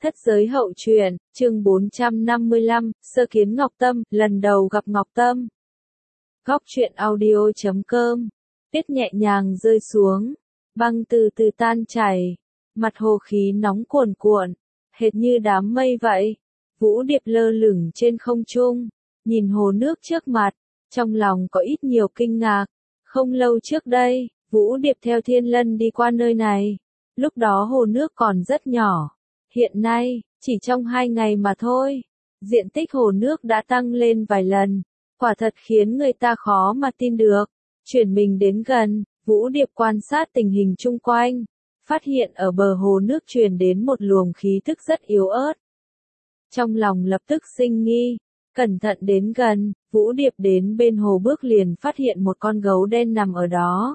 Thất giới hậu truyện, chương 455, sơ kiến Ngọc Tâm, lần đầu gặp Ngọc Tâm. Góc truyện audio.com. Tuyết nhẹ nhàng rơi xuống, băng từ từ tan chảy, mặt hồ khí nóng cuồn cuộn, hệt như đám mây vậy. Vũ Điệp lơ lửng trên không trung, nhìn hồ nước trước mặt, trong lòng có ít nhiều kinh ngạc. Không lâu trước đây, Vũ Điệp theo Thiên Lân đi qua nơi này, lúc đó hồ nước còn rất nhỏ. Hiện nay, chỉ trong 2 ngày mà thôi, diện tích hồ nước đã tăng lên vài lần, quả thật khiến người ta khó mà tin được. Chuyển mình đến gần, Vũ Điệp quan sát tình hình chung quanh, phát hiện ở bờ hồ nước truyền đến một luồng khí thức rất yếu ớt. Trong lòng lập tức sinh nghi, cẩn thận đến gần, Vũ Điệp đến bên hồ bước liền phát hiện một con gấu đen nằm ở đó.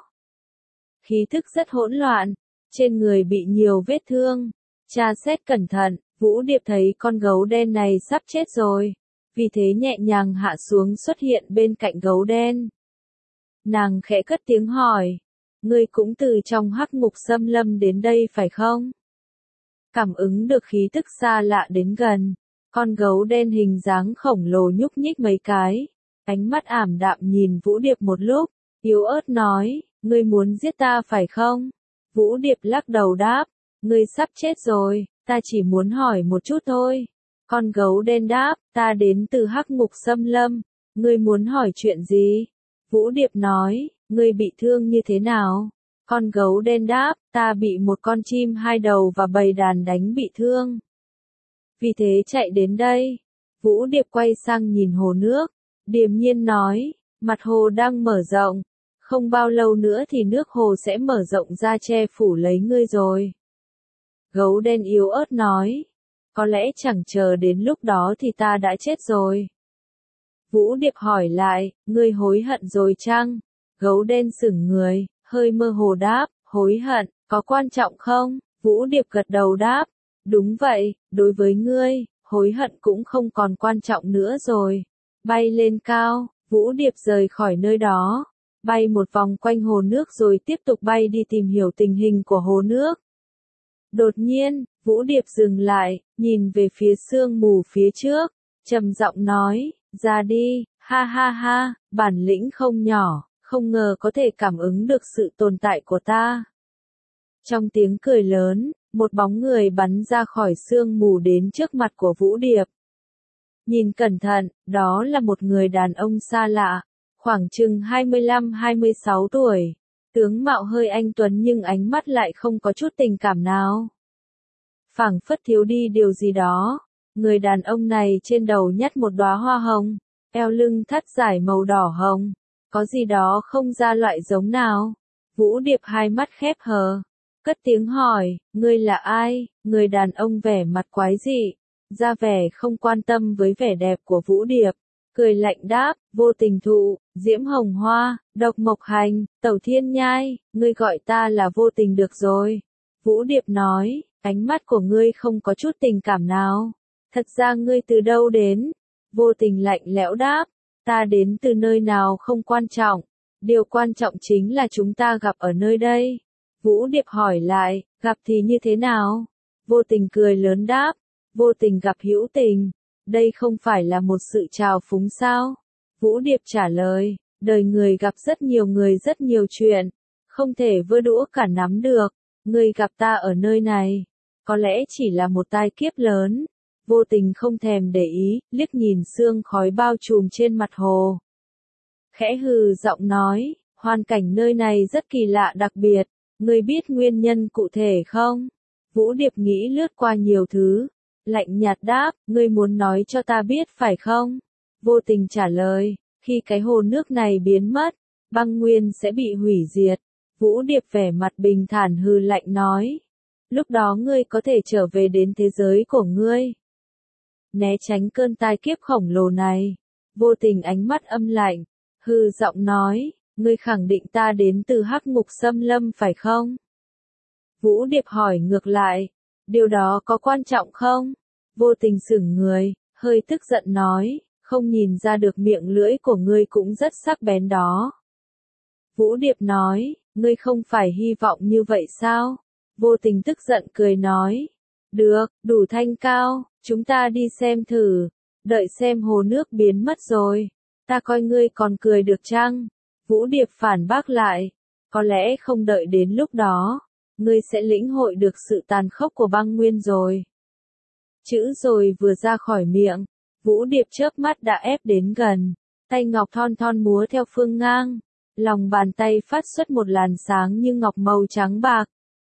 Khí thức rất hỗn loạn, trên người bị nhiều vết thương. Tra xét cẩn thận, Vũ Điệp thấy con gấu đen này sắp chết rồi, vì thế nhẹ nhàng hạ xuống xuất hiện bên cạnh gấu đen. Nàng khẽ cất tiếng hỏi, ngươi cũng từ trong hắc ngục xâm lâm đến đây phải không? Cảm ứng được khí tức xa lạ đến gần, con gấu đen hình dáng khổng lồ nhúc nhích mấy cái, ánh mắt ảm đạm nhìn Vũ Điệp một lúc, yếu ớt nói, ngươi muốn giết ta phải không? Vũ Điệp lắc đầu đáp, ngươi sắp chết rồi, ta chỉ muốn hỏi một chút thôi. Con gấu đen đáp, ta đến từ hắc ngục xâm lâm, ngươi muốn hỏi chuyện gì? Vũ Điệp nói, ngươi bị thương như thế nào? Con gấu đen đáp, ta bị một con chim 2 đầu và bầy đàn đánh bị thương. Vì thế chạy đến đây. Vũ Điệp quay sang nhìn hồ nước, điềm nhiên nói, mặt hồ đang mở rộng, không bao lâu nữa thì nước hồ sẽ mở rộng ra che phủ lấy ngươi rồi. Gấu đen yếu ớt nói, có lẽ chẳng chờ đến lúc đó thì ta đã chết rồi. Vũ Điệp hỏi lại, ngươi hối hận rồi chăng? Gấu đen sững người, hơi mơ hồ đáp, hối hận, có quan trọng không? Vũ Điệp gật đầu đáp, đúng vậy, đối với ngươi, hối hận cũng không còn quan trọng nữa rồi. Bay lên cao, Vũ Điệp rời khỏi nơi đó, bay một vòng quanh hồ nước rồi tiếp tục bay đi tìm hiểu tình hình của hồ nước. Đột nhiên, Vũ Điệp dừng lại, nhìn về phía sương mù phía trước, trầm giọng nói, ra đi, ha ha ha, bản lĩnh không nhỏ, không ngờ có thể cảm ứng được sự tồn tại của ta. Trong tiếng cười lớn, một bóng người bắn ra khỏi sương mù đến trước mặt của Vũ Điệp. Nhìn cẩn thận, đó là một người đàn ông xa lạ, khoảng chừng 25-26 tuổi. Tướng mạo hơi anh tuấn nhưng ánh mắt lại không có chút tình cảm nào. Phảng phất thiếu đi điều gì đó. Người đàn ông này trên đầu nhắt một đóa hoa hồng, eo lưng thắt dải màu đỏ hồng. Có gì đó không ra loại giống nào. Vũ Điệp hai mắt khép hờ, cất tiếng hỏi, ngươi là ai? Người đàn ông vẻ mặt quái dị, ra vẻ không quan tâm với vẻ đẹp của Vũ Điệp. Cười lạnh đáp, vô tình thụ, diễm hồng hoa, độc mộc hành, tẩu thiên nhai, ngươi gọi ta là vô tình được rồi. Vũ Điệp nói, ánh mắt của ngươi không có chút tình cảm nào. Thật ra ngươi từ đâu đến? Vô tình lạnh lẽo đáp, ta đến từ nơi nào không quan trọng. Điều quan trọng chính là chúng ta gặp ở nơi đây. Vũ Điệp hỏi lại, gặp thì như thế nào? Vô tình cười lớn đáp, vô tình gặp hữu tình. Đây không phải là một sự trào phúng sao? Vũ Điệp trả lời, đời người gặp rất nhiều chuyện, không thể vơ đũa cả nắm được. Ngươi gặp ta ở nơi này, có lẽ chỉ là một tai kiếp lớn. Vô tình không thèm để ý, liếc nhìn sương khói bao trùm trên mặt hồ. Khẽ hừ giọng nói, hoàn cảnh nơi này rất kỳ lạ đặc biệt, ngươi biết nguyên nhân cụ thể không? Vũ Điệp nghĩ lướt qua nhiều thứ, lạnh nhạt đáp, ngươi muốn nói cho ta biết phải không? Vô tình trả lời, khi cái hồ nước này biến mất, băng nguyên sẽ bị hủy diệt. Vũ Điệp vẻ mặt bình thản hừ lạnh nói, lúc đó ngươi có thể trở về đến thế giới của ngươi. Né tránh cơn tai kiếp khổng lồ này, vô tình ánh mắt âm lạnh, hừ giọng nói, ngươi khẳng định ta đến từ hắc ngục xâm lâm phải không? Vũ Điệp hỏi ngược lại, điều đó có quan trọng không? Vô tình sững người, hơi tức giận nói, không nhìn ra được miệng lưỡi của ngươi cũng rất sắc bén đó. Vũ Điệp nói, ngươi không phải hy vọng như vậy sao? Vô tình tức giận cười nói, Được, đủ thanh cao, chúng ta đi xem thử. Đợi xem hồ nước biến mất rồi. Ta coi ngươi còn cười được chăng? Vũ Điệp phản bác lại. Có lẽ không đợi đến lúc đó, ngươi sẽ lĩnh hội được sự tàn khốc của băng nguyên rồi. Chữ rồi vừa ra khỏi miệng, Vũ Điệp chớp mắt đã ép đến gần, tay ngọc thon thon múa theo phương ngang, lòng bàn tay phát xuất một làn sáng như ngọc màu trắng bạc.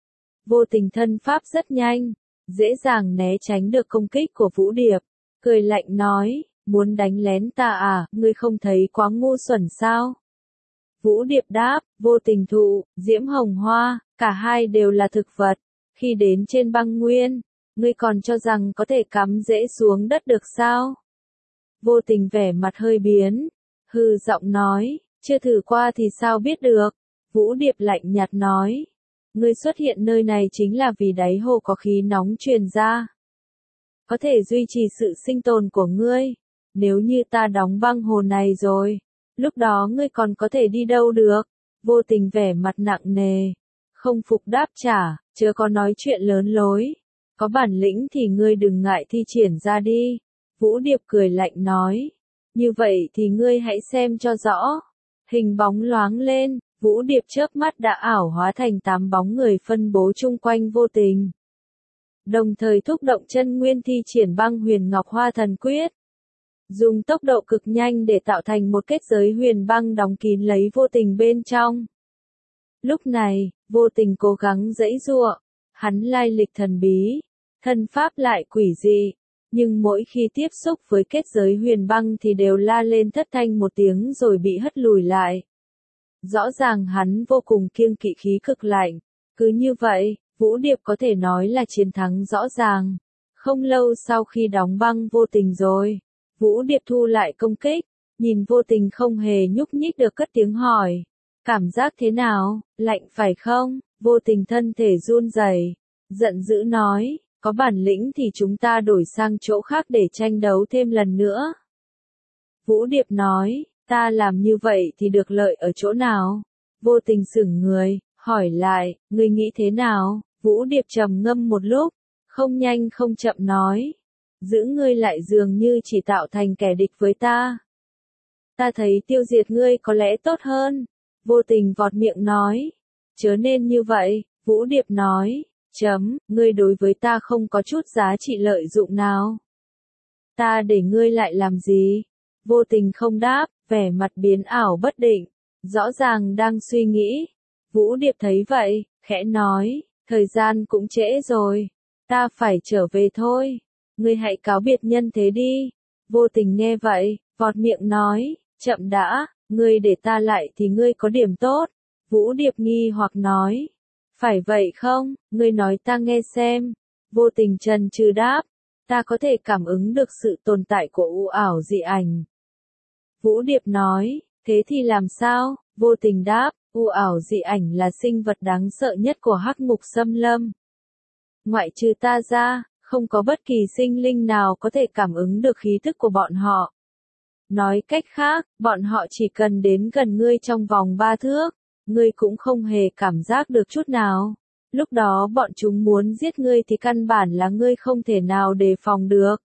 Vô Tình thân pháp rất nhanh, dễ dàng né tránh được công kích của Vũ Điệp, cười lạnh nói, muốn đánh lén ta à, ngươi không thấy quá ngu xuẩn sao? Vũ Điệp đáp, Vô Tình thụ, diễm hồng hoa, cả hai đều là thực vật, khi đến trên băng nguyên, ngươi còn cho rằng có thể cắm rễ xuống đất được sao? Vô Tình vẻ mặt hơi biến, hừ giọng nói, chưa thử qua thì sao biết được? Vũ Điệp lạnh nhạt nói, ngươi xuất hiện nơi này chính là vì đáy hồ có khí nóng truyền ra, có thể duy trì sự sinh tồn của ngươi. Nếu như ta đóng băng hồ này rồi, lúc đó ngươi còn có thể đi đâu được? Vô Tình vẻ mặt nặng nề, không phục đáp trả, chớ có nói chuyện lớn lối. Có bản lĩnh thì ngươi đừng ngại thi triển ra đi. Vũ Điệp cười lạnh nói, như vậy thì ngươi hãy xem cho rõ. Hình bóng loáng lên, Vũ Điệp chớp mắt đã ảo hóa thành 8 bóng người phân bố chung quanh Vô Tình. Đồng thời thúc động chân nguyên thi triển băng huyền ngọc hoa thần quyết. Dùng tốc độ cực nhanh để tạo thành một kết giới huyền băng đóng kín lấy Vô Tình bên trong. Lúc này, Vô Tình cố gắng giãy giụa, hắn lai lịch thần bí, thân pháp lại quỷ dị, nhưng mỗi khi tiếp xúc với kết giới huyền băng thì đều la lên thất thanh một tiếng rồi bị hất lùi lại. Rõ ràng hắn vô cùng kiêng kỵ khí cực lạnh, cứ như vậy, Vũ Điệp có thể nói là chiến thắng rõ ràng. Không lâu sau khi đóng băng Vô Tình rồi, Vũ Điệp thu lại công kích, nhìn Vô Tình không hề nhúc nhích được cất tiếng hỏi. Cảm giác thế nào, lạnh phải không? Vô Tình thân thể run rẩy, giận dữ nói, có bản lĩnh thì chúng ta đổi sang chỗ khác để tranh đấu thêm lần nữa. Vũ Điệp nói, ta làm như vậy thì được lợi ở chỗ nào? Vô Tình sững người, hỏi lại, ngươi nghĩ thế nào? Vũ Điệp trầm ngâm một lúc, không nhanh không chậm nói, giữ ngươi lại dường như chỉ tạo thành kẻ địch với ta. Ta thấy tiêu diệt ngươi có lẽ tốt hơn. Vô Tình vọt miệng nói, chớ nên như vậy. Vũ Điệp nói, ngươi đối với ta không có chút giá trị lợi dụng nào. Ta để ngươi lại làm gì? Vô Tình không đáp, vẻ mặt biến ảo bất định, rõ ràng đang suy nghĩ. Vũ Điệp thấy vậy, khẽ nói, thời gian cũng trễ rồi, ta phải trở về thôi, ngươi hãy cáo biệt nhân thế đi. Vô Tình nghe vậy, vọt miệng nói, chậm đã, ngươi để ta lại thì ngươi có điểm tốt. Vũ Điệp nghi hoặc nói, phải vậy không, ngươi nói ta nghe xem. Vô Tình chần chừ đáp, ta có thể cảm ứng được sự tồn tại của u ảo dị ảnh. Vũ Điệp nói, thế thì làm sao? Vô Tình đáp, u ảo dị ảnh là sinh vật đáng sợ nhất của hắc ngục xâm lâm. Ngoại trừ ta ra, không có bất kỳ sinh linh nào có thể cảm ứng được khí thức của bọn họ. Nói cách khác, bọn họ chỉ cần đến gần ngươi trong vòng 3 thước, ngươi cũng không hề cảm giác được chút nào. Lúc đó bọn chúng muốn giết ngươi thì căn bản là ngươi không thể nào đề phòng được.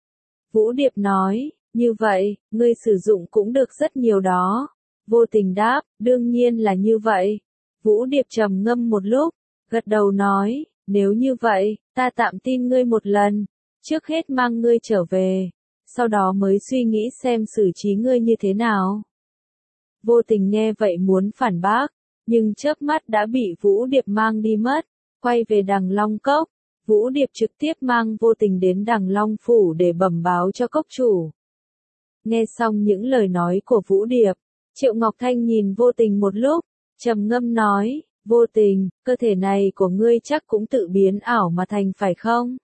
Vũ Điệp nói, như vậy, ngươi sử dụng cũng được rất nhiều đó. Vô Tình đáp, đương nhiên là như vậy. Vũ Điệp trầm ngâm một lúc, gật đầu nói, nếu như vậy, ta tạm tin ngươi một lần, trước hết mang ngươi trở về, sau đó mới suy nghĩ xem xử trí ngươi như thế nào. Vô Tình nghe vậy muốn phản bác, nhưng chớp mắt đã bị Vũ Điệp mang đi mất. Quay về Đằng Long Cốc, Vũ Điệp trực tiếp mang Vô Tình đến Đằng Long Phủ để bẩm báo cho cốc chủ. Nghe xong những lời nói của Vũ Điệp, Triệu Ngọc Thanh nhìn Vô Tình một lúc, trầm ngâm nói, Vô Tình, cơ thể này của ngươi chắc cũng tự biến ảo mà thành phải không?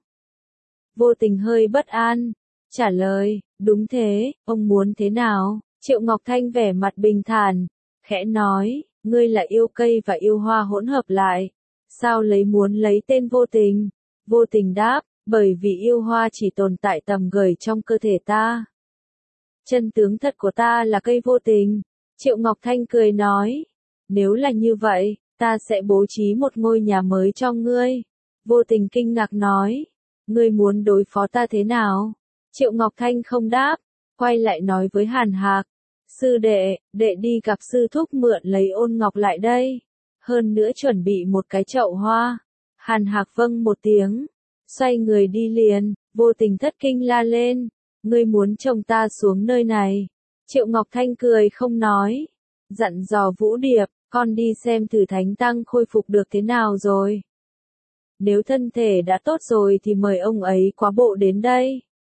Vô Tình hơi bất an, trả lời, đúng thế, ông muốn thế nào? Triệu Ngọc Thanh vẻ mặt bình thản, khẽ nói, ngươi là yêu cây và yêu hoa hỗn hợp lại, sao muốn lấy tên Vô Tình? Vô Tình đáp, bởi vì yêu hoa chỉ tồn tại tầm gửi trong cơ thể ta. Chân tướng thật của ta là cây Vô Tình. Triệu Ngọc Thanh cười nói, nếu là như vậy, ta sẽ bố trí một ngôi nhà mới cho ngươi. Vô Tình kinh ngạc nói, ngươi muốn đối phó ta thế nào? Triệu Ngọc Thanh không đáp, quay lại nói với Hàn Hạc, sư đệ, đệ đi gặp sư thúc mượn lấy ôn ngọc lại đây, hơn nữa chuẩn bị một cái chậu hoa. Hàn Hạc vâng một tiếng, xoay người đi liền, vô tình thất kinh la lên, ngươi muốn chồng ta xuống nơi này. Triệu Ngọc Thanh cười không nói, dặn dò Vũ Điệp, con đi xem thử Thánh Tăng khôi phục được thế nào rồi. Nếu thân thể đã tốt rồi thì mời ông ấy quá bộ đến đây.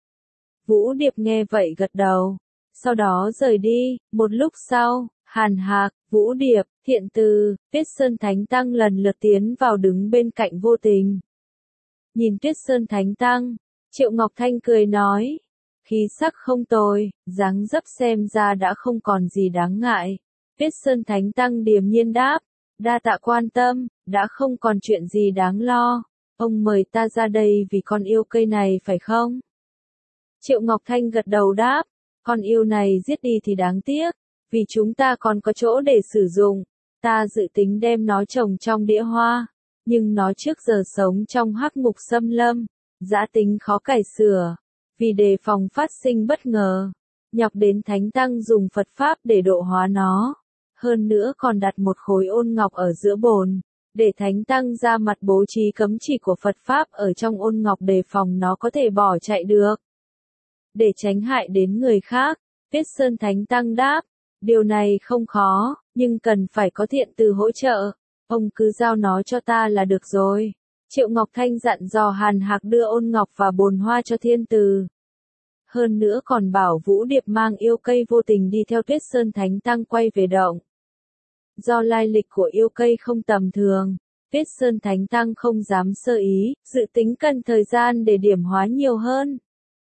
Vũ Điệp nghe vậy gật đầu, sau đó rời đi. Một lúc sau, Hàn Hạc, Vũ Điệp, Thiện Từ, Tuyết Sơn Thánh Tăng lần lượt tiến vào đứng bên cạnh Vô Tình. Nhìn Tuyết Sơn Thánh Tăng, Triệu Ngọc Thanh cười nói, khí sắc không tồi, dáng dấp xem ra đã không còn gì đáng ngại. Tuyết Sơn Thánh Tăng điềm nhiên đáp, đa tạ quan tâm, đã không còn chuyện gì đáng lo. Ông mời ta ra đây vì con yêu cây này phải không? Triệu Ngọc Thanh gật đầu đáp, con yêu này giết đi thì đáng tiếc, vì chúng ta còn có chỗ để sử dụng. Ta dự tính đem nó trồng trong đĩa hoa, nhưng nó trước giờ sống trong hắc ngục xâm lâm, giã tính khó cải sửa. Vì đề phòng phát sinh bất ngờ, nhọc đến Thánh Tăng dùng Phật Pháp để độ hóa nó. Hơn nữa còn đặt một khối ôn ngọc ở giữa bồn, để Thánh Tăng ra mặt bố trí cấm chỉ của Phật Pháp ở trong ôn ngọc đề phòng nó có thể bỏ chạy được. Để tránh hại đến người khác, Tuyết Sơn Thánh Tăng đáp, điều này không khó, nhưng cần phải có Thiện Từ hỗ trợ. Ông cứ giao nó cho ta là được rồi. Triệu Ngọc Thanh dặn dò Hàn Hạc đưa ôn ngọc và bồn hoa cho Thiên Từ. Hơn nữa còn bảo Vũ Điệp mang yêu cây Vô Tình đi theo Tuyết Sơn Thánh Tăng quay về động. Do lai lịch của yêu cây không tầm thường, Tuyết Sơn Thánh Tăng không dám sơ ý, dự tính cần thời gian để điểm hóa nhiều hơn.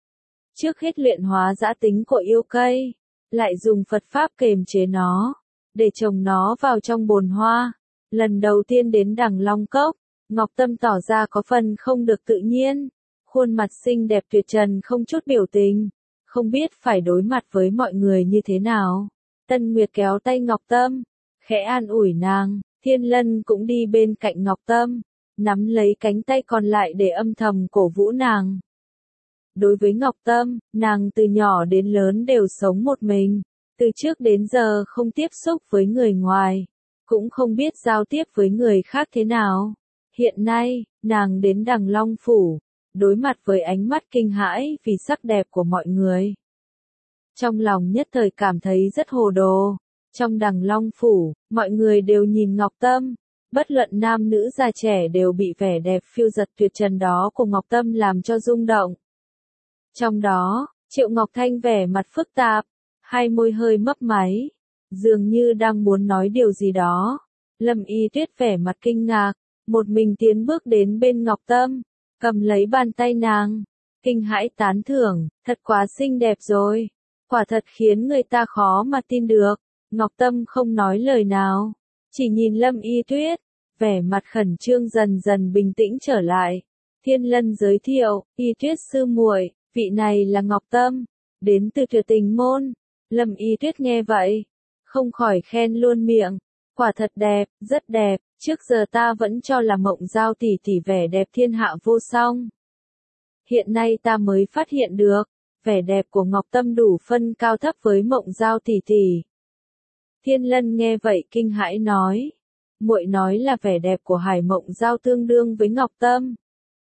Trước hết luyện hóa giã tính của yêu cây, lại dùng Phật Pháp kềm chế nó, để trồng nó vào trong bồn hoa. Lần đầu tiên đến Đằng Long Cốc, Ngọc Tâm tỏ ra có phần không được tự nhiên, khuôn mặt xinh đẹp tuyệt trần không chút biểu tình, không biết phải đối mặt với mọi người như thế nào. Tân Nguyệt kéo tay Ngọc Tâm, khẽ an ủi nàng, Thiên Lân cũng đi bên cạnh Ngọc Tâm, nắm lấy cánh tay còn lại để âm thầm cổ vũ nàng. Đối với Ngọc Tâm, nàng từ nhỏ đến lớn đều sống một mình, từ trước đến giờ không tiếp xúc với người ngoài, cũng không biết giao tiếp với người khác thế nào. Hiện nay, nàng đến Đằng Long Phủ, đối mặt với ánh mắt kinh hãi vì sắc đẹp của mọi người. Trong lòng nhất thời cảm thấy rất hồ đồ. Trong Đằng Long Phủ, mọi người đều nhìn Ngọc Tâm, bất luận nam nữ già trẻ đều bị vẻ đẹp phiêu giật tuyệt trần đó của Ngọc Tâm làm cho rung động. Trong đó, Triệu Ngọc Thanh vẻ mặt phức tạp, hai môi hơi mấp máy, dường như đang muốn nói điều gì đó. Lâm Y Tuyết vẻ mặt kinh ngạc, một mình tiến bước đến bên Ngọc Tâm, cầm lấy bàn tay nàng, kinh hãi tán thưởng, thật quá xinh đẹp rồi, quả thật khiến người ta khó mà tin được. Ngọc Tâm không nói lời nào, chỉ nhìn Lâm Y Tuyết, vẻ mặt khẩn trương dần dần bình tĩnh trở lại. Thiên Lân giới thiệu, Y Tuyết sư muội, vị này là Ngọc Tâm, đến từ Tuyệt Tình môn. Lâm Y Tuyết nghe vậy, không khỏi khen luôn miệng, quả thật đẹp, rất đẹp, trước giờ ta vẫn cho là Mộng Giao tỷ tỷ vẻ đẹp thiên hạ vô song. Hiện nay ta mới phát hiện được, vẻ đẹp của Ngọc Tâm đủ phân cao thấp với Mộng Giao tỷ tỷ. Thiên Lân nghe vậy kinh hãi nói, muội nói là vẻ đẹp của Hải Mộng Giao tương đương với Ngọc Tâm.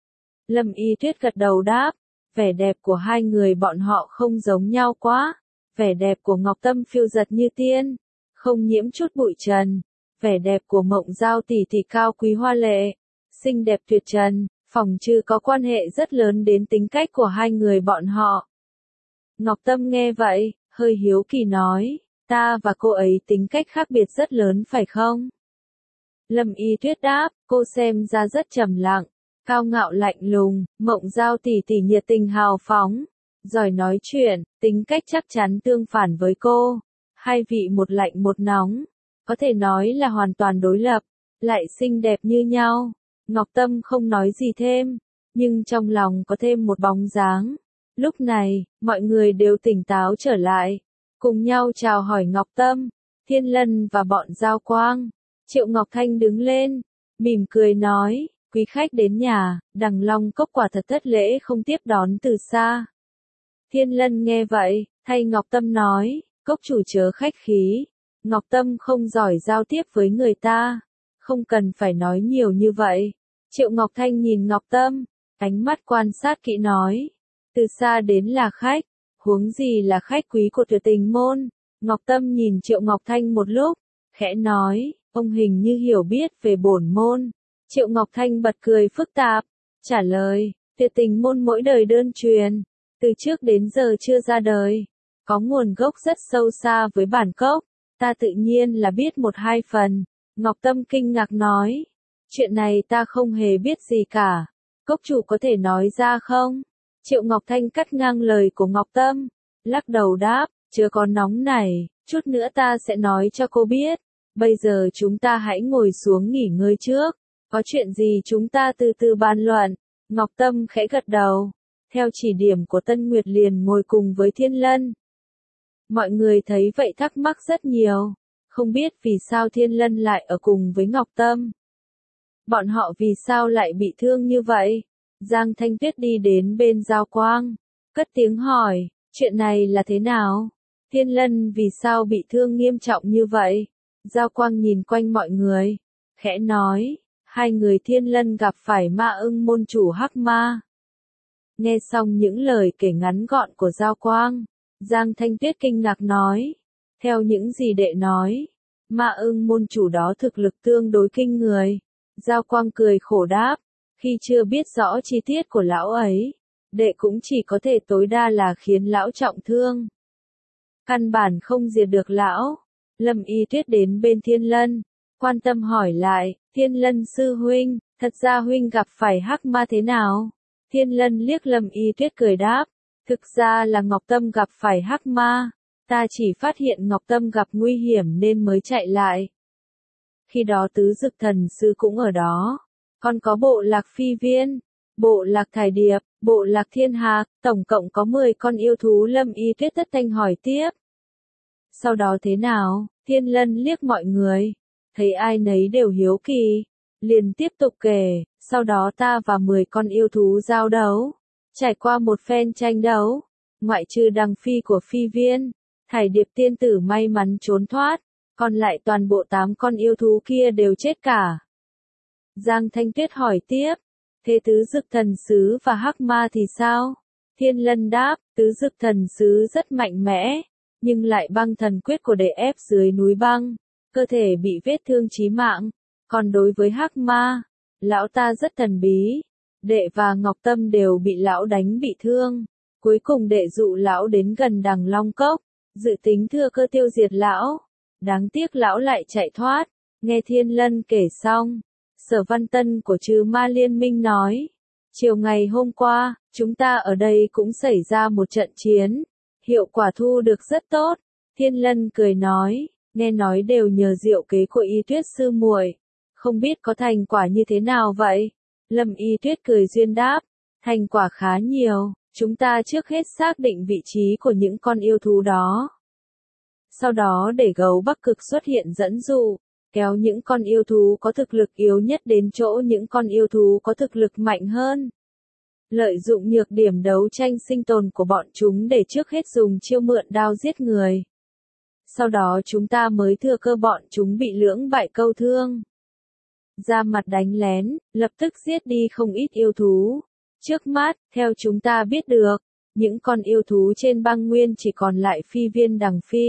Lâm Y Tuyết gật đầu đáp, vẻ đẹp của hai người bọn họ không giống nhau quá, vẻ đẹp của Ngọc Tâm phiêu giật như tiên, không nhiễm chút bụi trần, vẻ đẹp của Mộng Giao tỷ tỷ cao quý hoa lệ, xinh đẹp tuyệt trần, phỏng chừng có quan hệ rất lớn đến tính cách của hai người bọn họ. Ngọc Tâm nghe vậy, hơi hiếu kỳ nói, ta và cô ấy tính cách khác biệt rất lớn phải không? Lâm Y Tuyết đáp, cô xem ra rất trầm lặng, cao ngạo lạnh lùng, Mộng Giao tỷ tỷ nhiệt tình hào phóng, giỏi nói chuyện, tính cách chắc chắn tương phản với cô. Hai vị một lạnh một nóng, có thể nói là hoàn toàn đối lập, lại xinh đẹp như nhau. Ngọc Tâm không nói gì thêm, nhưng trong lòng có thêm một bóng dáng. Lúc này, mọi người đều tỉnh táo trở lại, cùng nhau chào hỏi Ngọc Tâm, Thiên Lân và bọn Giao Quang. Triệu Ngọc Thanh đứng lên, mỉm cười nói, Quý khách đến nhà, Đằng Long Cốc quả thật thất lễ không tiếp đón từ xa. Thiên Lân nghe vậy, thay Ngọc Tâm nói, cốc chủ chớ khách khí. Ngọc Tâm không giỏi giao tiếp với người ta. Không cần phải nói nhiều như vậy. Triệu Ngọc Thanh nhìn Ngọc Tâm, ánh mắt quan sát kỹ nói. Từ xa đến là khách, huống gì là khách quý của Tuyệt Tình môn. Ngọc Tâm nhìn Triệu Ngọc Thanh một lúc, khẽ nói, ông hình như hiểu biết về bổn môn. Triệu Ngọc Thanh bật cười phức tạp, trả lời, Tuyệt Tình môn mỗi đời đơn truyền, từ trước đến giờ chưa ra đời, có nguồn gốc rất sâu xa với bản cốc, ta tự nhiên là biết một hai phần. Ngọc Tâm kinh ngạc nói, chuyện này ta không hề biết gì cả, cốc chủ có thể nói ra không? Triệu Ngọc Thanh cắt ngang lời của Ngọc Tâm, lắc đầu đáp, chớ có nóng này, chút nữa ta sẽ nói cho cô biết, bây giờ chúng ta hãy ngồi xuống nghỉ ngơi trước, có chuyện gì chúng ta từ từ bàn luận. Ngọc Tâm khẽ gật đầu, theo chỉ điểm của Tân Nguyệt liền ngồi cùng với Thiên Lân. Mọi người thấy vậy thắc mắc rất nhiều, không biết vì sao Thiên Lân lại ở cùng với Ngọc Tâm. Bọn họ vì sao lại bị thương như vậy? Giang Thanh Tuyết đi đến bên Giao Quang, cất tiếng hỏi, chuyện này là thế nào? Thiên Lân vì sao bị thương nghiêm trọng như vậy? Giao Quang nhìn quanh mọi người, khẽ nói, hai người Thiên Lân gặp phải Ma Ưng môn chủ Hắc Ma. Nghe xong những lời kể ngắn gọn của Giao Quang, Giang Thanh Tuyết kinh ngạc nói, theo những gì đệ nói, Ma Ưng môn chủ đó thực lực tương đối kinh người. Giao Quang cười khổ đáp, khi chưa biết rõ chi tiết của lão ấy, đệ cũng chỉ có thể tối đa là khiến lão trọng thương. Căn bản không diệt được lão. Lâm Y Tuyết đến bên Thiên Lân, quan tâm hỏi lại, Thiên Lân sư huynh, thật ra huynh gặp phải Hắc Ma thế nào? Thiên Lân liếc Lâm Y Tuyết cười đáp, thực ra là Ngọc Tâm gặp phải Hắc Ma, ta chỉ phát hiện Ngọc Tâm gặp nguy hiểm nên mới chạy lại. Khi đó Tứ Dực Thần Sư cũng ở đó, còn có bộ lạc Phi Viên, bộ lạc Thải Điệp, bộ lạc Thiên Hạc, tổng cộng có 10 con yêu thú. Lâm Y Tuyết tất thanh hỏi tiếp. Sau đó thế nào? Thiên Lân liếc mọi người, thấy ai nấy đều hiếu kỳ, liền tiếp tục kể, sau đó ta và 10 con yêu thú giao đấu, trải qua một phen tranh đấu, ngoại trừ Đằng Phi của Phi Viên, Thải Điệp tiên tử may mắn trốn thoát, còn lại toàn bộ 8 con yêu thú kia đều chết cả. Giang Thanh Tuyết hỏi tiếp, thế Tứ Dực Thần Sứ và Hắc Ma thì sao? Thiên Lân đáp, Tứ Dực Thần Sứ rất mạnh mẽ, nhưng lại băng thần quyết của đệ ép dưới núi băng, cơ thể bị vết thương chí mạng. Còn đối với Hắc Ma, lão ta rất thần bí, đệ và Ngọc Tâm đều bị lão đánh bị thương. Cuối cùng đệ dụ lão đến gần Đằng Long Cốc, dự tính thừa cơ tiêu diệt lão. Đáng tiếc lão lại chạy thoát. Nghe Thiên Lân kể xong, Sở Văn Tân của Trừ Ma Liên Minh nói, chiều ngày hôm qua, chúng ta ở đây cũng xảy ra một trận chiến, hiệu quả thu được rất tốt. Thiên Lân cười nói, nghe nói đều nhờ diệu kế của Y Tuyết sư muội, không biết có thành quả như thế nào vậy? Lâm Y Tuyết cười duyên đáp, thành quả khá nhiều, chúng ta trước hết xác định vị trí của những con yêu thú đó. Sau đó để gấu Bắc Cực xuất hiện dẫn dụ, kéo những con yêu thú có thực lực yếu nhất đến chỗ những con yêu thú có thực lực mạnh hơn. Lợi dụng nhược điểm đấu tranh sinh tồn của bọn chúng để trước hết dùng chiêu mượn đao giết người. Sau đó chúng ta mới thừa cơ bọn chúng bị lưỡng bại câu thương. Ra mặt đánh lén, lập tức giết đi không ít yêu thú. Trước mắt, theo chúng ta biết được, những con yêu thú trên băng nguyên chỉ còn lại Phi Viên Đằng Phi,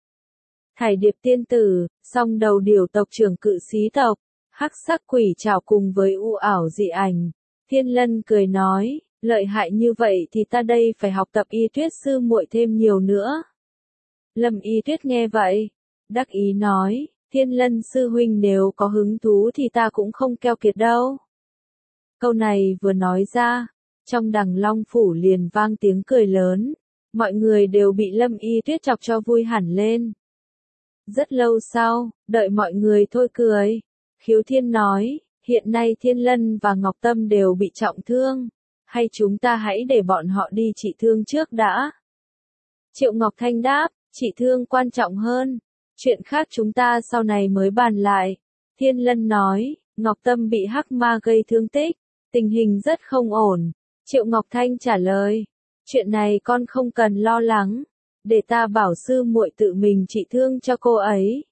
Thải Điệp tiên tử, song đầu điểu tộc trưởng Cự Xí tộc, Hắc Sắc Quỷ Trảo cùng với U Ảo Dị Ảnh. Thiên Lân cười nói, lợi hại như vậy thì ta đây phải học tập Y Tuyết sư muội thêm nhiều nữa. Lâm Y Tuyết nghe vậy, đắc ý nói, Thiên Lân sư huynh nếu có hứng thú thì ta cũng không keo kiệt đâu. Câu này vừa nói ra, trong Đằng Long phủ liền vang tiếng cười lớn, mọi người đều bị Lâm Y Tuyết chọc cho vui hẳn lên. Rất lâu sau, đợi mọi người thôi cười, Khiếu Thiên nói, hiện nay Thiên Lân và Ngọc Tâm đều bị trọng thương, hay chúng ta hãy để bọn họ đi trị thương trước đã. Triệu Ngọc Thanh đáp, trị thương quan trọng hơn, chuyện khác chúng ta sau này mới bàn lại. Thiên Lân nói, Ngọc Tâm bị hắc ma gây thương tích, tình hình rất không ổn. Triệu Ngọc Thanh trả lời, chuyện này con không cần lo lắng, để ta bảo sư muội tự mình trị thương cho cô ấy.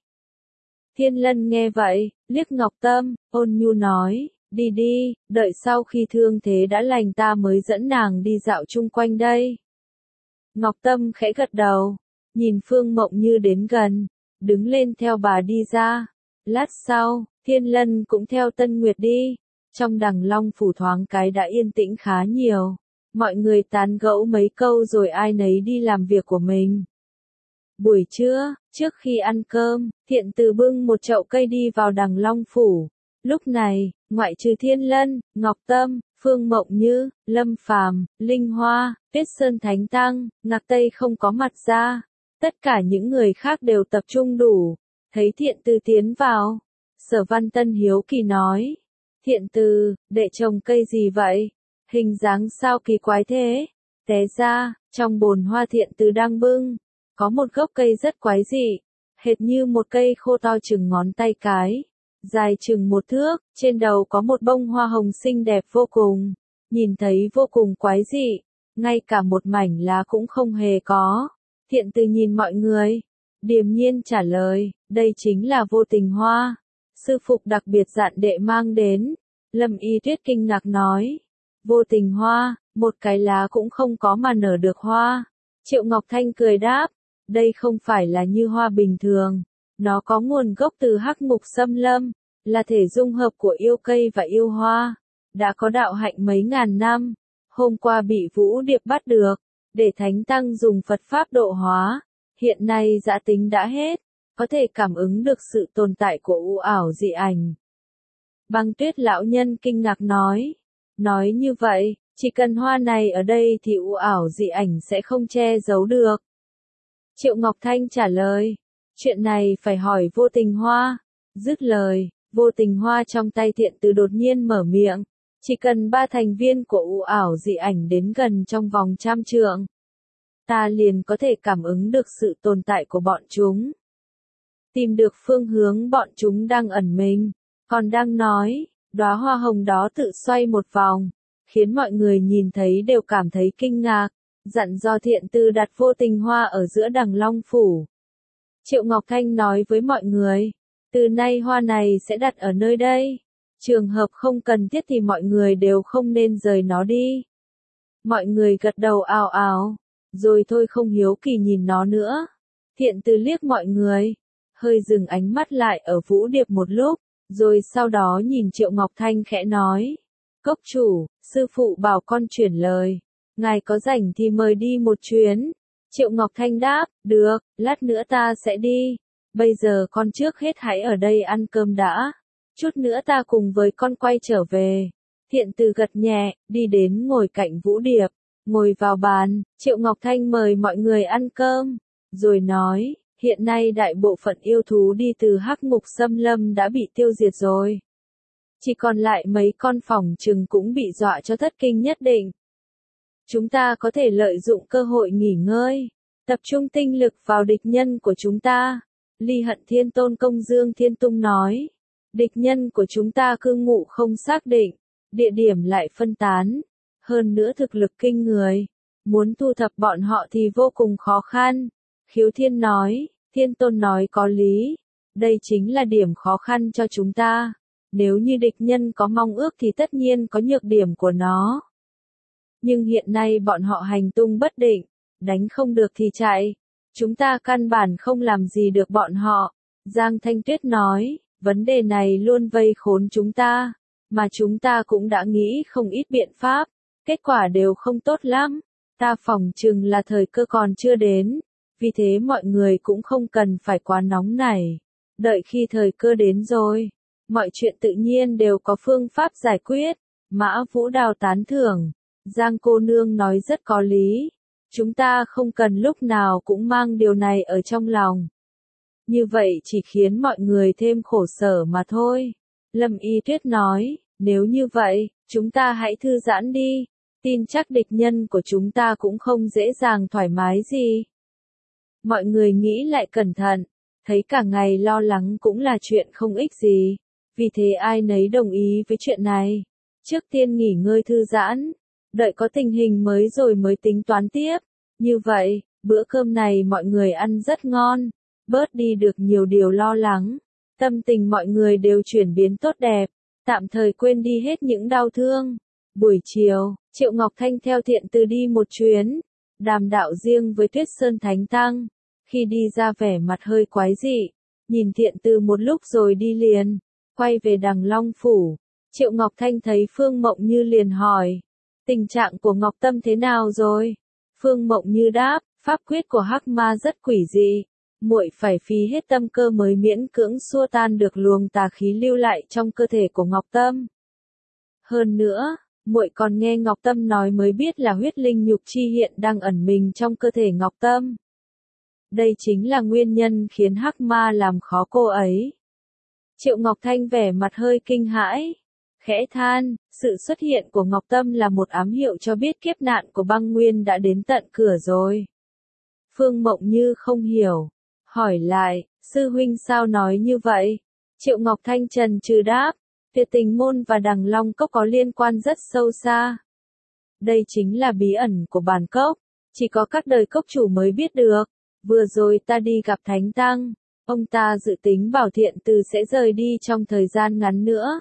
Thiên Lân nghe vậy, liếc Ngọc Tâm, ôn nhu nói, đi đi, đợi sau khi thương thế đã lành ta mới dẫn nàng đi dạo chung quanh đây. Ngọc Tâm khẽ gật đầu, nhìn Phương Mộng Như đến gần, đứng lên theo bà đi ra. Lát sau, Thiên Lân cũng theo Tân Nguyệt đi. Trong Đằng Long phủ thoáng cái đã yên tĩnh khá nhiều. Mọi người tán gẫu mấy câu rồi ai nấy đi làm việc của mình. Buổi trưa, trước khi ăn cơm, Thiện Từ bưng một chậu cây đi vào Đằng Long phủ. Lúc này, ngoại trừ Thiên Lân, Ngọc Tâm, Phương Mộng Như, Lâm Phàm, Linh Hoa, Tuyết Sơn Thánh Tăng, Ngạc Tây không có mặt ra. Tất cả những người khác đều tập trung đủ. Thấy Thiện Từ tiến vào, Sở Văn Tân hiếu kỳ nói. Thiện Từ, đệ trồng cây gì vậy? Hình dáng sao kỳ quái thế? Té ra, trong bồn hoa Thiện Từ đang bưng, có một gốc cây rất quái dị, hệt như một cây khô to chừng ngón tay cái, dài chừng 1 thước, trên đầu có một bông hoa hồng xinh đẹp vô cùng, nhìn thấy vô cùng quái dị, ngay cả một mảnh lá cũng không hề có. Thiện Từ nhìn mọi người, điềm nhiên trả lời, đây chính là Vô Tình Hoa. Sư phụ đặc biệt dặn đệ mang đến. Lâm Y Tuyết kinh ngạc nói, Vô Tình Hoa, một cái lá cũng không có mà nở được hoa. Triệu Ngọc Thanh cười đáp, đây không phải là như hoa bình thường, nó có nguồn gốc từ Hắc Ngục Xâm Lâm, là thể dung hợp của yêu cây và yêu hoa, đã có đạo hạnh mấy ngàn năm, hôm qua bị Vũ Điệp bắt được, để Thánh Tăng dùng Phật Pháp độ hóa, hiện nay dã tính đã hết, có thể cảm ứng được sự tồn tại của u ảo dị ảnh. Băng Tuyết lão nhân kinh ngạc nói như vậy, chỉ cần hoa này ở đây thì u ảo dị ảnh sẽ không che giấu được. Triệu Ngọc Thanh trả lời, chuyện này phải hỏi Vô Tình Hoa. Dứt lời, Vô Tình Hoa trong tay Thiện Từ đột nhiên mở miệng, chỉ cần 3 thành viên của u ảo dị ảnh đến gần trong vòng 100 trượng, ta liền có thể cảm ứng được sự tồn tại của bọn chúng. Tìm được phương hướng bọn chúng đang ẩn mình, còn đang nói, đóa hoa hồng đó tự xoay một vòng, khiến mọi người nhìn thấy đều cảm thấy kinh ngạc, dặn dò Thiện Từ đặt Vô Tình Hoa ở giữa Đằng Long phủ. Triệu Ngọc Thanh nói với mọi người, từ nay hoa này sẽ đặt ở nơi đây, trường hợp không cần thiết thì mọi người đều không nên rời nó đi. Mọi người gật đầu ào ào, rồi thôi không hiếu kỳ nhìn nó nữa. Thiện Từ liếc mọi người, hơi dừng ánh mắt lại ở Vũ Điệp một lúc, rồi sau đó nhìn Triệu Ngọc Thanh khẽ nói, cốc chủ, sư phụ bảo con chuyển lời, ngài có rảnh thì mời đi một chuyến. Triệu Ngọc Thanh đáp, được, lát nữa ta sẽ đi, bây giờ con trước hết hãy ở đây ăn cơm đã, chút nữa ta cùng với con quay trở về. Thiện Từ gật nhẹ, đi đến ngồi cạnh Vũ Điệp, ngồi vào bàn, Triệu Ngọc Thanh mời mọi người ăn cơm, rồi nói, hiện nay đại bộ phận yêu thú đi từ Hắc Ngục Xâm Lâm đã bị tiêu diệt rồi. Chỉ còn lại mấy con phỏng chừng cũng bị dọa cho thất kinh nhất định. Chúng ta có thể lợi dụng cơ hội nghỉ ngơi, tập trung tinh lực vào địch nhân của chúng ta. Ly Hận Thiên Tôn Công Dương Thiên Tung nói, địch nhân của chúng ta cư ngụ không xác định, địa điểm lại phân tán, hơn nữa thực lực kinh người, muốn thu thập bọn họ thì vô cùng khó khăn. Khiếu Thiên nói, Thiên Tôn nói có lý, đây chính là điểm khó khăn cho chúng ta. Nếu như địch nhân có mong ước thì tất nhiên có nhược điểm của nó. Nhưng hiện nay bọn họ hành tung bất định, đánh không được thì chạy. Chúng ta căn bản không làm gì được bọn họ. Giang Thanh Tuyết nói, vấn đề này luôn vây khốn chúng ta, mà chúng ta cũng đã nghĩ không ít biện pháp, kết quả đều không tốt lắm. Ta phỏng chừng là thời cơ còn chưa đến, vì thế mọi người cũng không cần phải quá nóng nảy. Đợi khi thời cơ đến rồi, mọi chuyện tự nhiên đều có phương pháp giải quyết. Mã Vũ Đào tán thưởng, Giang cô nương nói rất có lý. Chúng ta không cần lúc nào cũng mang điều này ở trong lòng. Như vậy chỉ khiến mọi người thêm khổ sở mà thôi. Lâm Y Tuyết nói, nếu như vậy, chúng ta hãy thư giãn đi. Tin chắc địch nhân của chúng ta cũng không dễ dàng thoải mái gì. Mọi người nghĩ lại cẩn thận, thấy cả ngày lo lắng cũng là chuyện không ích gì. vì thế ai nấy đồng ý với chuyện này. Trước tiên nghỉ ngơi thư giãn, đợi có tình hình mới rồi mới tính toán tiếp. Như vậy, bữa cơm này mọi người ăn rất ngon, bớt đi được nhiều điều lo lắng. Tâm tình mọi người đều chuyển biến tốt đẹp, tạm thời quên đi hết những đau thương. Buổi chiều, Triệu Ngọc Thanh theo Thiện Từ đi một chuyến, đàm đạo riêng với Tuyết Sơn Thánh Tăng. Khi đi ra vẻ mặt hơi quái dị, nhìn Thiện Từ một lúc rồi đi liền, quay về Đằng Long Phủ. Triệu Ngọc Thanh thấy Phương Mộng Như liền hỏi, tình trạng của Ngọc Tâm thế nào rồi? Phương Mộng Như đáp, pháp quyết của Hắc Ma rất quỷ dị, muội phải phí hết tâm cơ mới miễn cưỡng xua tan được luồng tà khí lưu lại trong cơ thể của Ngọc Tâm. Hơn nữa, muội còn nghe Ngọc Tâm nói mới biết là huyết linh nhục chi hiện đang ẩn mình trong cơ thể Ngọc Tâm. Đây chính là nguyên nhân khiến Hắc Ma làm khó cô ấy. Triệu Ngọc Thanh vẻ mặt hơi kinh hãi, khẽ than, sự xuất hiện của Ngọc Tâm là một ám hiệu cho biết kiếp nạn của băng nguyên đã đến tận cửa rồi. Phương Mộng Như không hiểu, hỏi lại, sư huynh sao nói như vậy? Triệu Ngọc Thanh trần trừ đáp, Tuyệt Tình Môn và Đằng Long Cốc có liên quan rất sâu xa. Đây chính là bí ẩn của bản cốc, chỉ có các đời cốc chủ mới biết được. Vừa rồi ta đi gặp Thánh Tăng, ông ta dự tính bảo Thiện Từ sẽ rời đi trong thời gian ngắn nữa.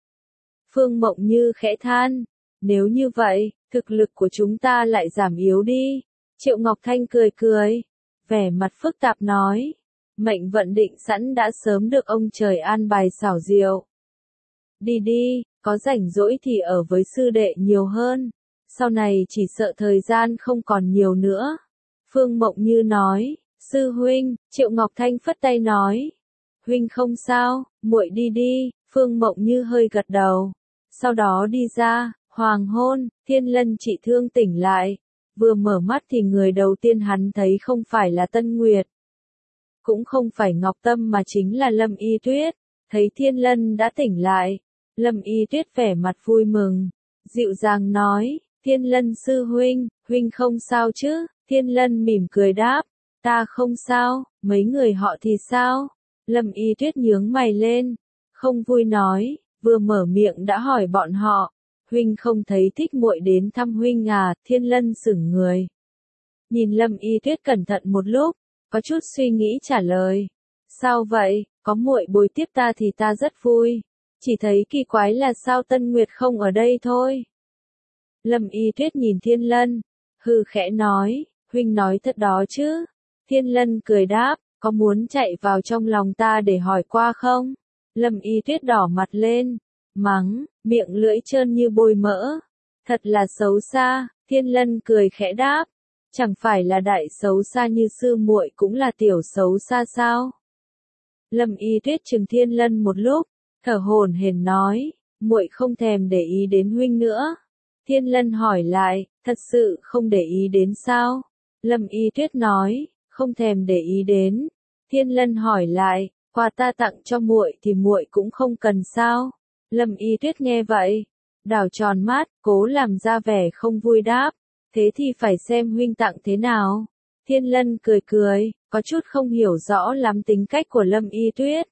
Phương Mộng Như khẽ than, nếu như vậy, thực lực của chúng ta lại giảm yếu đi. Triệu Ngọc Thanh cười cười, vẻ mặt phức tạp nói, mệnh vận định sẵn đã sớm được ông trời an bài xảo diệu. Đi đi, có rảnh rỗi thì ở với sư đệ nhiều hơn, sau này chỉ sợ thời gian không còn nhiều nữa. Phương Mộng Như nói, sư huynh, Triệu Ngọc Thanh phất tay nói, huynh không sao, muội đi đi. Phương Mộng Như hơi gật đầu, sau đó đi ra. Hoàng hôn, Thiên Lân trị thương tỉnh lại, vừa mở mắt thì người đầu tiên hắn thấy không phải là Tân Nguyệt, cũng không phải Ngọc Tâm mà chính là Lâm Y Tuyết. Thấy Thiên Lân đã tỉnh lại, Lâm Y Tuyết vẻ mặt vui mừng, dịu dàng nói, Thiên Lân sư huynh, huynh không sao chứ? Thiên Lân mỉm cười đáp, ta không sao, mấy người họ thì sao? Lâm Y Tuyết nhướng mày lên, không vui nói, vừa mở miệng đã hỏi bọn họ, huynh không thấy thích muội đến thăm huynh à? Thiên Lân sững người, nhìn Lâm Y Tuyết cẩn thận một lúc, có chút suy nghĩ trả lời, sao vậy, có muội bồi tiếp ta thì ta rất vui, chỉ thấy kỳ quái là sao Tân Nguyệt không ở đây thôi. Lâm Y Tuyết nhìn Thiên Lân, hừ khẽ nói, huynh nói thật đó chứ? Thiên Lân cười đáp, có muốn chạy vào trong lòng ta để hỏi qua không? Lâm Y Tuyết đỏ mặt lên, mắng, miệng lưỡi trơn như bôi mỡ, thật là xấu xa. Thiên Lân cười khẽ đáp, chẳng phải là đại xấu xa như sư muội cũng là tiểu xấu xa sao? Lâm Y Tuyết trừng Thiên Lân một lúc, thở hổn hển nói, muội không thèm để ý đến huynh nữa. Thiên Lân hỏi lại, thật sự không để ý đến sao? Lâm Y Tuyết nói, không thèm để ý đến. Thiên Lân hỏi lại, quà ta tặng cho muội thì muội cũng không cần sao? Lâm Y Tuyết nghe vậy, đảo tròn mắt, cố làm ra vẻ không vui đáp, thế thì phải xem huynh tặng thế nào. Thiên Lân cười cười, có chút không hiểu rõ lắm tính cách của Lâm Y Tuyết.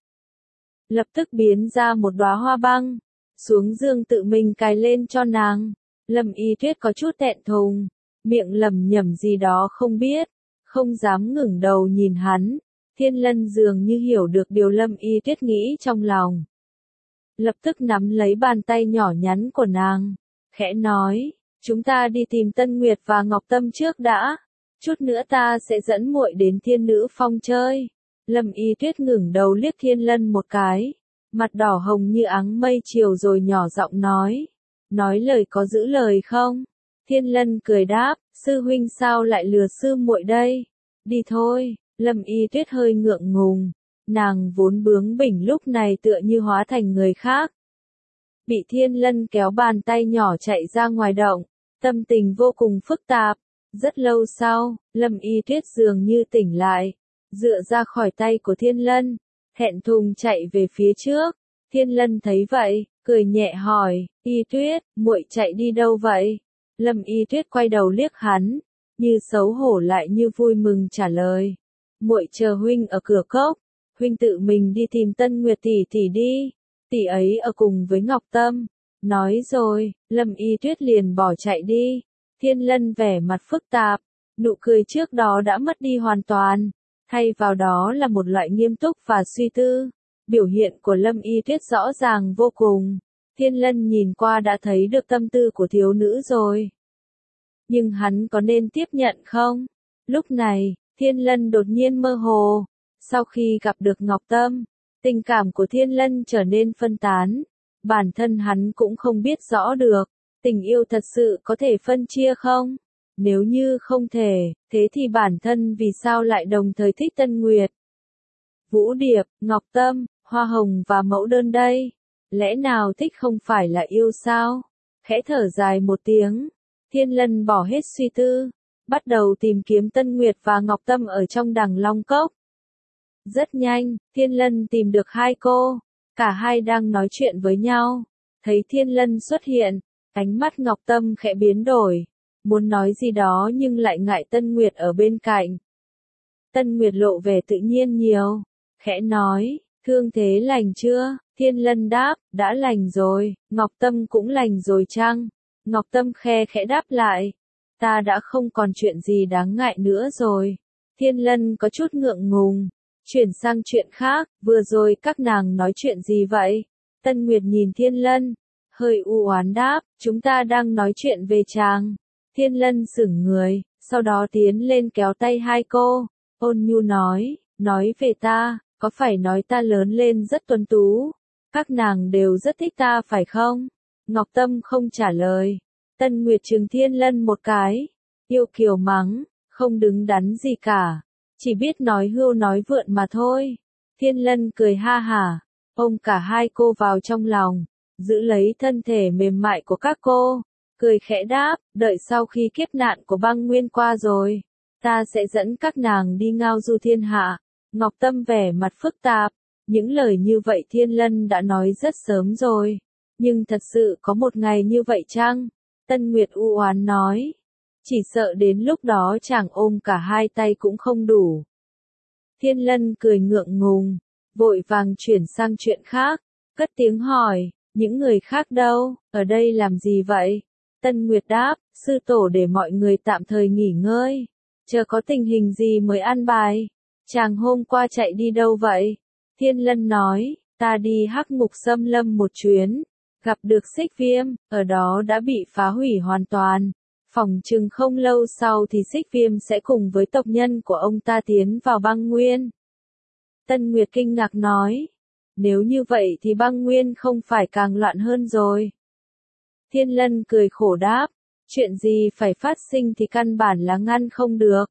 Lập tức biến ra một đóa hoa băng, xuống giường tự mình cài lên cho nàng. Lâm Y Tuyết có chút thẹn thùng, miệng lẩm nhẩm gì đó không biết, không dám ngẩng đầu nhìn hắn. Thiên Lân dường như hiểu được điều Lâm Y Tuyết nghĩ trong lòng, lập tức nắm lấy bàn tay nhỏ nhắn của nàng, khẽ nói, chúng ta đi tìm Tân Nguyệt và Ngọc Tâm trước đã, chút nữa ta sẽ dẫn muội đến Thiên Nữ Phong chơi. Lâm Y Tuyết ngẩng đầu liếc Thiên Lân một cái, mặt đỏ hồng như áng mây chiều rồi nhỏ giọng nói lời có giữ lời không? Thiên Lân cười đáp, sư huynh sao lại lừa sư muội đây? Đi thôi. Lâm Y Tuyết hơi ngượng ngùng, nàng vốn bướng bỉnh lúc này tựa như hóa thành người khác. Bị Thiên Lân kéo bàn tay nhỏ chạy ra ngoài động, tâm tình vô cùng phức tạp. Rất lâu sau, Lâm Y Tuyết dường như tỉnh lại, dựa ra khỏi tay của Thiên Lân, thẹn thùng chạy về phía trước. Thiên Lân thấy vậy, cười nhẹ hỏi, Y Tuyết, muội chạy đi đâu vậy? Lâm Y Tuyết quay đầu liếc hắn, như xấu hổ lại như vui mừng trả lời, muội chờ huynh ở cửa cốc, huynh tự mình đi tìm Tân Nguyệt tỷ tỷ đi. tỷ ấy ở cùng với Ngọc Tâm. Nói rồi, Lâm Y Tuyết liền bỏ chạy đi. Thiên Lân vẻ mặt phức tạp, nụ cười trước đó đã mất đi hoàn toàn, thay vào đó là một loại nghiêm túc và suy tư. Biểu hiện của Lâm Y Tuyết rõ ràng vô cùng. Thiên Lân nhìn qua đã thấy được tâm tư của thiếu nữ rồi. Nhưng hắn có nên tiếp nhận không? Lúc này, Thiên Lân đột nhiên mơ hồ. Sau khi gặp được Ngọc Tâm, tình cảm của Thiên Lân trở nên phân tán. Bản thân hắn cũng không biết rõ được, tình yêu thật sự có thể phân chia không? Nếu như không thể, thế thì bản thân vì sao lại đồng thời thích Tân Nguyệt? Vũ Điệp, Ngọc Tâm, Hoa Hồng và Mẫu Đơn đây? Lẽ nào thích không phải là yêu sao? Khẽ thở dài một tiếng, Thiên Lân bỏ hết suy tư, bắt đầu tìm kiếm Tân Nguyệt và Ngọc Tâm ở trong Đằng Long Cốc. Rất nhanh, Thiên Lân tìm được hai cô, cả hai đang nói chuyện với nhau. Thấy Thiên Lân xuất hiện, ánh mắt Ngọc Tâm khẽ biến đổi, muốn nói gì đó nhưng lại ngại Tân Nguyệt ở bên cạnh. Tân Nguyệt lộ vẻ tự nhiên nhiều, khẽ nói, thương thế lành chưa? Thiên Lân đáp, đã lành rồi. Ngọc Tâm cũng lành rồi chăng? Ngọc Tâm khẽ đáp lại, ta đã không còn chuyện gì đáng ngại nữa rồi. Thiên Lân có chút ngượng ngùng, chuyển sang chuyện khác, vừa rồi các nàng nói chuyện gì vậy? Tân Nguyệt nhìn Thiên Lân, hơi u oán đáp, chúng ta đang nói chuyện về chàng. Thiên Lân sững người, sau đó tiến lên kéo tay hai cô, ôn nhu nói về ta, có phải nói ta lớn lên rất tuấn tú? Các nàng đều rất thích ta phải không? Ngọc Tâm không trả lời. Tân Nguyệt trừng Thiên Lân một cái, yêu kiều mắng, không đứng đắn gì cả, chỉ biết nói hưu nói vượn mà thôi. Thiên Lân cười ha hả, ôm cả hai cô vào trong lòng, giữ lấy thân thể mềm mại của các cô, cười khẽ đáp, đợi sau khi kiếp nạn của băng nguyên qua rồi, ta sẽ dẫn các nàng đi ngao du thiên hạ. Ngọc Tâm vẻ mặt phức tạp, những lời như vậy Thiên Lân đã nói rất sớm rồi, nhưng thật sự có một ngày như vậy chăng? Tân Nguyệt u oán nói, chỉ sợ đến lúc đó chàng ôm cả hai tay cũng không đủ. Thiên Lân cười ngượng ngùng, vội vàng chuyển sang chuyện khác, cất tiếng hỏi, những người khác đâu, ở đây làm gì vậy? Tân Nguyệt đáp, sư tổ để mọi người tạm thời nghỉ ngơi, chờ có tình hình gì mới an bài. Chàng hôm qua chạy đi đâu vậy? Thiên Lân nói, ta đi Hắc Ngục Xâm Lâm một chuyến, gặp được Xích Viêm, ở đó đã bị phá hủy hoàn toàn. Phỏng chừng không lâu sau thì Xích Viêm sẽ cùng với tộc nhân của ông ta tiến vào băng nguyên. Tân Nguyệt kinh ngạc nói, nếu như vậy thì băng nguyên không phải càng loạn hơn rồi. Thiên Lân cười khổ đáp, chuyện gì phải phát sinh thì căn bản là ngăn không được.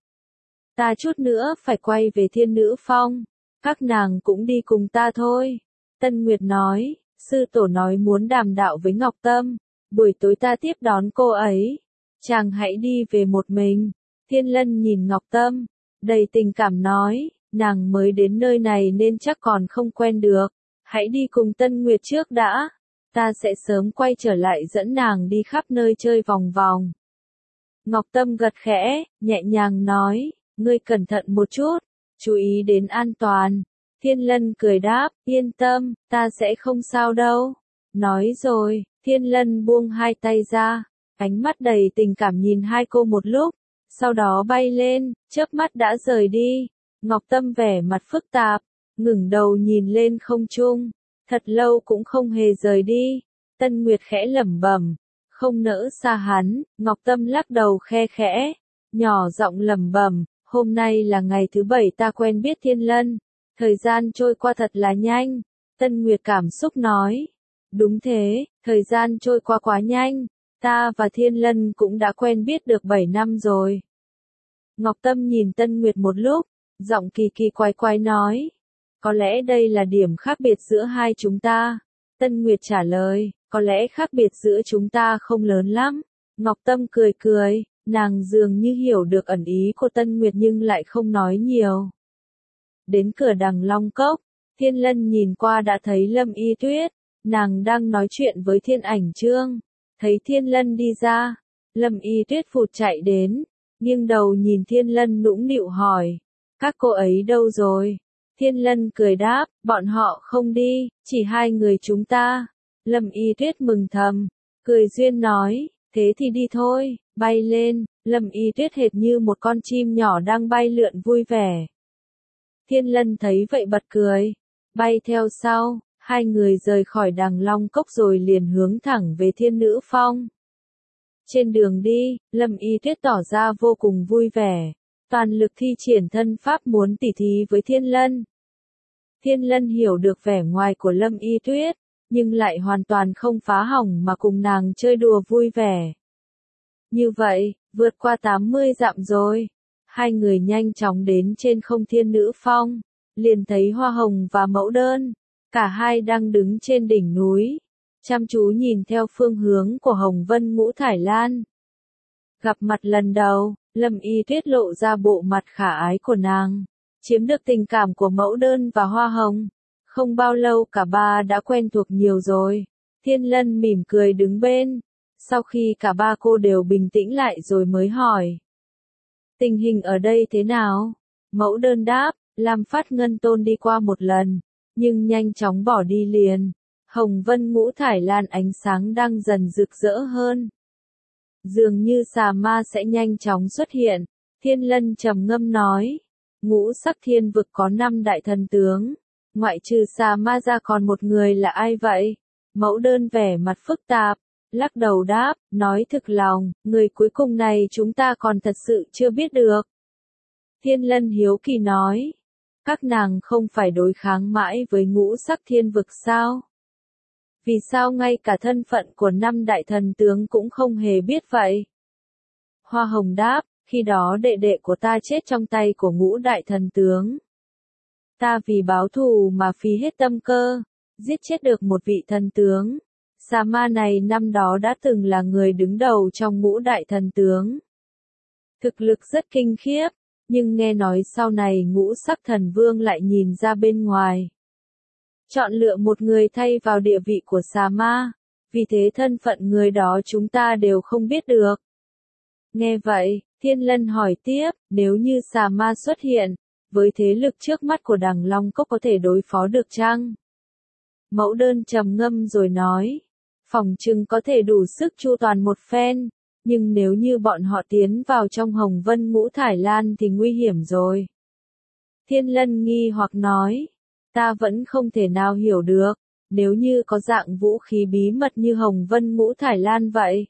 Ta chút nữa phải quay về Thiên Nữ Phong, các nàng cũng đi cùng ta thôi. Tân Nguyệt nói, sư tổ nói muốn đàm đạo với Ngọc Tâm, buổi tối ta tiếp đón cô ấy. Chàng hãy đi về một mình. Thiên Lân nhìn Ngọc Tâm, đầy tình cảm nói, nàng mới đến nơi này nên chắc còn không quen được. Hãy đi cùng Tân Nguyệt trước đã. Ta sẽ sớm quay trở lại dẫn nàng đi khắp nơi chơi vòng vòng. Ngọc Tâm gật khẽ, nhẹ nhàng nói, ngươi cẩn thận một chút, chú ý đến an toàn. Thiên Lân cười đáp, yên tâm, ta sẽ không sao đâu. Nói rồi, Thiên Lân buông hai tay ra, ánh mắt đầy tình cảm nhìn hai cô một lúc, sau đó bay lên, chớp mắt đã rời đi. Ngọc Tâm vẻ mặt phức tạp, ngẩng đầu nhìn lên không trung, thật lâu cũng không hề rời đi. Tân Nguyệt khẽ lẩm bẩm, không nỡ xa hắn. Ngọc Tâm lắc đầu khe khẽ, nhỏ giọng lẩm bẩm, hôm nay là ngày thứ 7 ta quen biết Thiên Lân, thời gian trôi qua thật là nhanh. Tân Nguyệt cảm xúc nói, đúng thế, thời gian trôi qua quá nhanh, ta và Thiên Lân cũng đã quen biết được 7 năm rồi. Ngọc Tâm nhìn Tân Nguyệt một lúc, giọng kỳ kỳ quái quái nói, có lẽ đây là điểm khác biệt giữa hai chúng ta. Tân Nguyệt trả lời, có lẽ khác biệt giữa chúng ta không lớn lắm. Ngọc Tâm cười cười, nàng dường như hiểu được ẩn ý của Tân Nguyệt nhưng lại không nói nhiều. Đến cửa Đằng Long Cốc, Thiên Lân nhìn qua đã thấy Lâm Y Tuyết, nàng đang nói chuyện với Thiên Ảnh Trương. Thấy Thiên Lân đi ra, Lâm Y Tuyết phụt chạy đến, nghiêng đầu nhìn Thiên Lân nũng nịu hỏi, các cô ấy đâu rồi? Thiên Lân cười đáp, bọn họ không đi, chỉ hai người chúng ta. Lâm Y Tuyết mừng thầm, cười duyên nói, thế thì đi thôi, bay lên. Lâm Y Tuyết hệt như một con chim nhỏ đang bay lượn vui vẻ. Thiên Lân thấy vậy bật cười, bay theo sau, hai người rời khỏi Đằng Long Cốc rồi liền hướng thẳng về Thiên Nữ Phong. Trên đường đi, Lâm Y Tuyết tỏ ra vô cùng vui vẻ, toàn lực thi triển thân pháp muốn tỉ thí với Thiên Lân. Thiên Lân hiểu được vẻ ngoài của Lâm Y Tuyết, nhưng lại hoàn toàn không phá hỏng mà cùng nàng chơi đùa vui vẻ. Như vậy, vượt qua 80 dặm rồi, hai người nhanh chóng đến trên không Thiên Nữ Phong, liền thấy Hoa Hồng và Mẫu Đơn, cả hai đang đứng trên đỉnh núi, chăm chú nhìn theo phương hướng của Hồng Vân Ngũ Thải Lan. Gặp mặt lần đầu, Lâm Y Tuyết lộ ra bộ mặt khả ái của nàng, chiếm được tình cảm của Mẫu Đơn và Hoa Hồng. Không bao lâu cả ba đã quen thuộc nhiều rồi. Thiên Lân mỉm cười đứng bên, sau khi cả ba cô đều bình tĩnh lại rồi mới hỏi. Tình hình ở đây thế nào? Mẫu Đơn đáp, Lam Phát Ngân Tôn đi qua một lần, nhưng nhanh chóng bỏ đi liền. Hồng Vân Ngũ Thải Lan ánh sáng đang dần rực rỡ hơn. Dường như xà ma sẽ nhanh chóng xuất hiện. Thiên Lân trầm ngâm nói, Ngũ Sắc Thiên Vực có 5 đại thần tướng, ngoại trừ xà ma ra còn một người là ai vậy? Mẫu Đơn vẻ mặt phức tạp, lắc đầu đáp, nói thực lòng, người cuối cùng này chúng ta còn thật sự chưa biết được. Thiên Lân hiếu kỳ nói, các nàng không phải đối kháng mãi với Ngũ Sắc Thiên Vực sao? Vì sao ngay cả thân phận của 5 đại thần tướng cũng không hề biết vậy? Hoa Hồng đáp, khi đó đệ đệ của ta chết trong tay của Ngũ đại thần tướng. Ta vì báo thù mà phí hết tâm cơ, giết chết được một vị thần tướng. Xà ma này năm đó đã từng là người đứng đầu trong Ngũ đại thần tướng. Thực lực rất kinh khiếp, nhưng nghe nói sau này Ngũ Sắc Thần Vương lại nhìn ra bên ngoài. Chọn lựa một người thay vào địa vị của xà ma, vì thế thân phận người đó chúng ta đều không biết được. Nghe vậy, Thiên Lân hỏi tiếp, nếu như xà ma xuất hiện, với thế lực trước mắt của Đằng Long Cốc có thể đối phó được chăng? Mẫu Đơn trầm ngâm rồi nói, phỏng chừng có thể đủ sức chu toàn một phen, nhưng nếu như bọn họ tiến vào trong Hồng Vân Ngũ Thải Lan thì nguy hiểm rồi. Thiên Lân nghi hoặc nói, ta vẫn không thể nào hiểu được, nếu như có dạng vũ khí bí mật như Hồng Vân Ngũ Thải Lan vậy.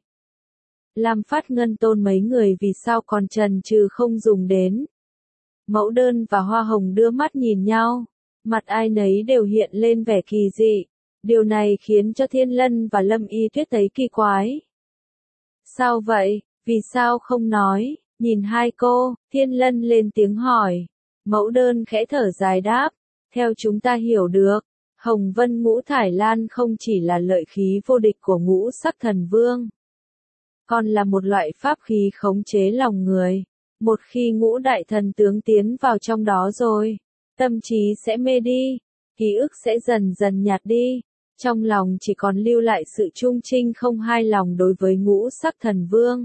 Lam Phát Ngân Tôn mấy người vì sao còn chần chừ không dùng đến. Mẫu Đơn và Hoa Hồng đưa mắt nhìn nhau, mặt ai nấy đều hiện lên vẻ kỳ dị. Điều này khiến cho Thiên Lân và Lâm Y Tuyết thấy kỳ quái. Sao vậy, vì sao không nói? Nhìn hai cô, Thiên Lân lên tiếng hỏi. Mẫu Đơn khẽ thở dài đáp, theo chúng ta hiểu được, Hồng Vân Ngũ Thải Lan không chỉ là lợi khí vô địch của Ngũ Sắc Thần Vương, còn là một loại pháp khí khống chế lòng người. Một khi Ngũ đại thần tướng tiến vào trong đó rồi, tâm trí sẽ mê đi, ký ức sẽ dần dần nhạt đi, trong lòng chỉ còn lưu lại sự trung trinh không hai lòng đối với Ngũ Sắc Thần Vương.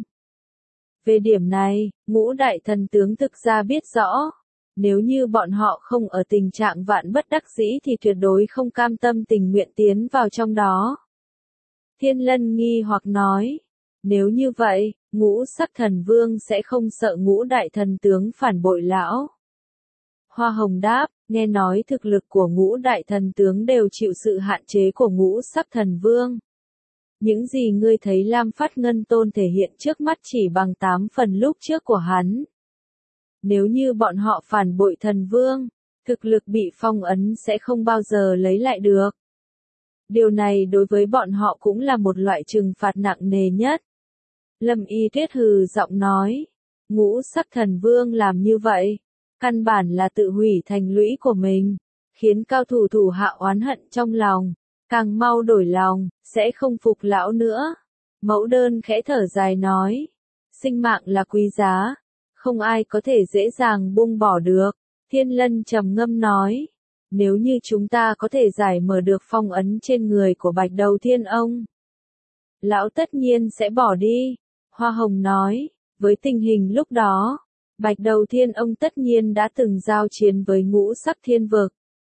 Về điểm này, Ngũ đại thần tướng thực ra biết rõ, nếu như bọn họ không ở tình trạng vạn bất đắc dĩ thì tuyệt đối không cam tâm tình nguyện tiến vào trong đó. Thiên Lân nghi hoặc nói, nếu như vậy, Ngũ Sắc Thần Vương sẽ không sợ Ngũ đại thần tướng phản bội lão. Hoa Hồng đáp, nghe nói thực lực của Ngũ đại thần tướng đều chịu sự hạn chế của Ngũ Sắc Thần Vương. Những gì ngươi thấy Lam Phát Ngân Tôn thể hiện trước mắt chỉ bằng 8 phần lúc trước của hắn. Nếu như bọn họ phản bội thần vương, thực lực bị phong ấn sẽ không bao giờ lấy lại được. Điều này đối với bọn họ cũng là một loại trừng phạt nặng nề nhất. Lâm Y Tuyết hừ giọng nói, Ngũ Sắc Thần Vương làm như vậy, căn bản là tự hủy thành lũy của mình, khiến cao thủ thủ hạ oán hận trong lòng, càng mau đổi lòng, sẽ không phục lão nữa. Mẫu Đơn khẽ thở dài nói, sinh mạng là quý giá, không ai có thể dễ dàng buông bỏ được. Thiên Lân trầm ngâm nói, nếu như chúng ta có thể giải mở được phong ấn trên người của Bạch Đầu Thiên Ông, lão tất nhiên sẽ bỏ đi. Hoa Hồng nói, với tình hình lúc đó, Bạch Đầu Thiên ông tất nhiên đã từng giao chiến với ngũ sắc thiên vực.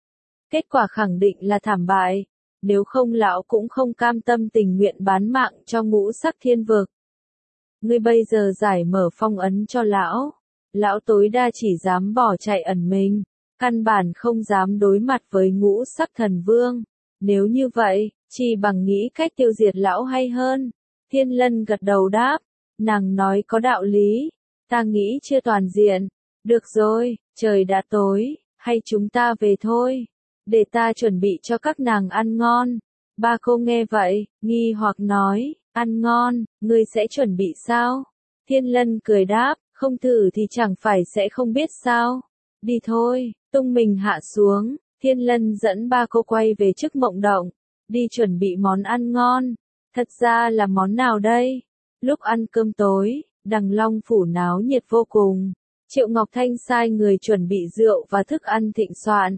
Kết quả khẳng định là thảm bại, nếu không lão cũng không cam tâm tình nguyện bán mạng cho ngũ sắc thiên vực. Ngươi bây giờ giải mở phong ấn cho lão, lão tối đa chỉ dám bỏ chạy ẩn mình, căn bản không dám đối mặt với ngũ sắc thần vương. Nếu như vậy, chỉ bằng nghĩ cách tiêu diệt lão hay hơn. Thiên Lân gật đầu đáp, nàng nói có đạo lý, ta nghĩ chưa toàn diện. Được rồi, trời đã tối, hay chúng ta về thôi, để ta chuẩn bị cho các nàng ăn ngon. Ba cô nghe vậy, nghi hoặc nói, ăn ngon, ngươi sẽ chuẩn bị sao? Thiên Lân cười đáp, không thử thì chẳng phải sẽ không biết sao. Đi thôi, tung mình hạ xuống, Thiên Lân dẫn ba cô quay về trước mộng động, đi chuẩn bị món ăn ngon. Thật ra là món nào đây? Lúc ăn cơm tối, Đằng Long phủ náo nhiệt vô cùng. Triệu Ngọc Thanh sai người chuẩn bị rượu và thức ăn thịnh soạn,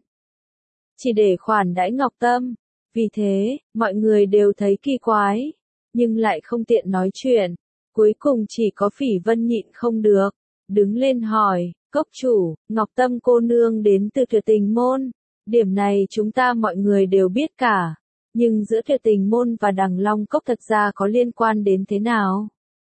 chỉ để khoản đãi Ngọc Tâm. Vì thế, mọi người đều thấy kỳ quái, nhưng lại không tiện nói chuyện. Cuối cùng chỉ có Phỉ Vân nhịn không được, đứng lên hỏi, cốc chủ, Ngọc Tâm cô nương đến từ Tuyệt Tình môn. Điểm này chúng ta mọi người đều biết cả, nhưng giữa Tuyệt Tình môn và Đằng Long cốc thật ra có liên quan đến thế nào?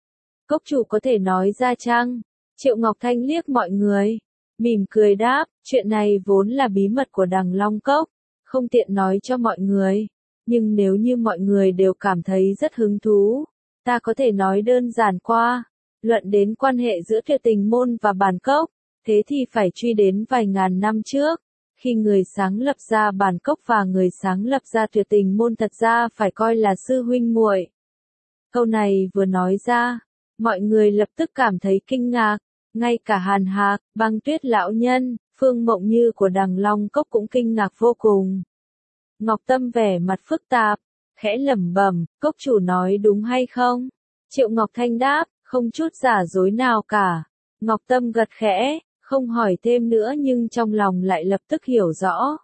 Cốc chủ có thể nói ra chăng? Triệu Ngọc Thanh liếc mọi người, mỉm cười đáp, chuyện này vốn là bí mật của Đằng Long cốc, không tiện nói cho mọi người. Nhưng nếu như mọi người đều cảm thấy rất hứng thú, ta có thể nói đơn giản qua. Luận đến quan hệ giữa Tuyệt Tình môn và bản cốc, thế thì phải truy đến vài ngàn năm trước, khi người sáng lập ra bản cốc và người sáng lập ra Tuyệt Tình môn thật ra phải coi là sư huynh muội. Câu này vừa nói ra, mọi người lập tức cảm thấy kinh ngạc, ngay cả Hàn Hạc, Băng Tuyết lão nhân, Phương Mộng Như của Đằng Long cốc cũng kinh ngạc vô cùng. Ngọc Tâm vẻ mặt phức tạp, khẽ lẩm bẩm, cốc chủ nói đúng hay không? Triệu Ngọc Thanh đáp, không chút giả dối nào cả. Ngọc Tâm gật khẽ, không hỏi thêm nữa nhưng trong lòng lại lập tức hiểu rõ.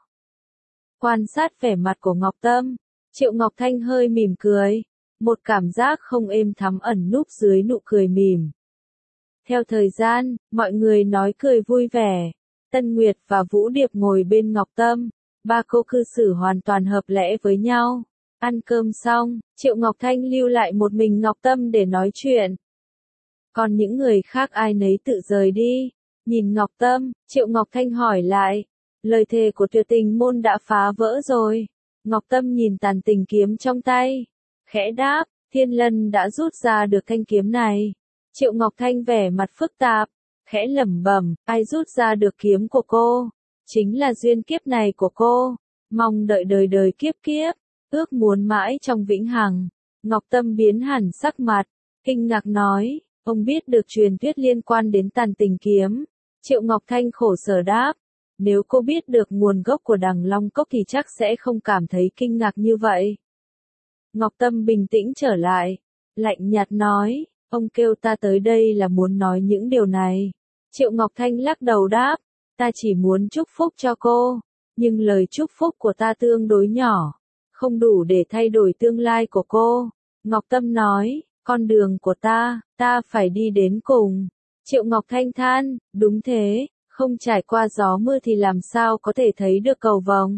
Quan sát vẻ mặt của Ngọc Tâm, Triệu Ngọc Thanh hơi mỉm cười, một cảm giác không êm thắm ẩn núp dưới nụ cười mỉm. Theo thời gian, mọi người nói cười vui vẻ. Tân Nguyệt và Vũ Điệp ngồi bên Ngọc Tâm, ba cô cư xử hoàn toàn hợp lẽ với nhau. Ăn cơm xong, Triệu Ngọc Thanh lưu lại một mình Ngọc Tâm để nói chuyện. Còn những người khác ai nấy tự rời đi. Nhìn Ngọc Tâm, Triệu Ngọc Thanh hỏi lại, lời thề của Tuyệt Tình môn đã phá vỡ rồi. Ngọc Tâm nhìn tàn tình kiếm trong tay, khẽ đáp, Thiên Lân đã rút ra được thanh kiếm này. Triệu Ngọc Thanh vẻ mặt phức tạp, khẽ lẩm bẩm, ai rút ra được kiếm của cô? Chính là duyên kiếp này của cô, mong đợi đời đời kiếp kiếp, ước muốn mãi trong vĩnh hằng. Ngọc Tâm biến hẳn sắc mặt, kinh ngạc nói, ông biết được truyền thuyết liên quan đến tàn tình kiếm. Triệu Ngọc Thanh khổ sở đáp, nếu cô biết được nguồn gốc của Đằng Long cốc thì chắc sẽ không cảm thấy kinh ngạc như vậy. Ngọc Tâm bình tĩnh trở lại, lạnh nhạt nói, ông kêu ta tới đây là muốn nói những điều này. Triệu Ngọc Thanh lắc đầu đáp, ta chỉ muốn chúc phúc cho cô, nhưng lời chúc phúc của ta tương đối nhỏ, không đủ để thay đổi tương lai của cô. Ngọc Tâm nói, con đường của ta phải đi đến cùng. Triệu Ngọc Thanh than, đúng thế, không trải qua gió mưa thì làm sao có thể thấy được cầu vồng.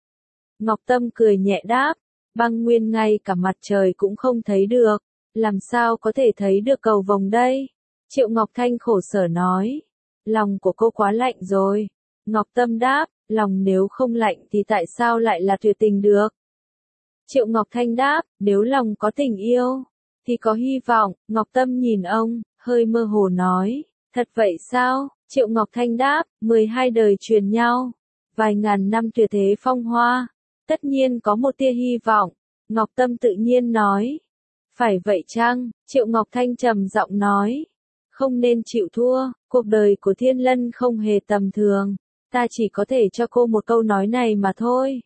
Ngọc Tâm cười nhẹ đáp, Băng Nguyên ngay cả mặt trời cũng không thấy được, làm sao có thể thấy được cầu vồng đây? Triệu Ngọc Thanh khổ sở nói, lòng của cô quá lạnh rồi. Ngọc Tâm đáp, lòng nếu không lạnh thì tại sao lại là tuyệt tình được? Triệu Ngọc Thanh đáp, nếu lòng có tình yêu, thì có hy vọng. Ngọc Tâm nhìn ông, hơi mơ hồ nói, thật vậy sao? Triệu Ngọc Thanh đáp, 12 đời truyền nhau, vài ngàn năm tuyệt thế phong hoa, tất nhiên có một tia hy vọng. Ngọc Tâm tự nhiên nói, phải vậy chăng? Triệu Ngọc Thanh trầm giọng nói, không nên chịu thua, cuộc đời của Thiên Lân không hề tầm thường, ta chỉ có thể cho cô một câu nói này mà thôi.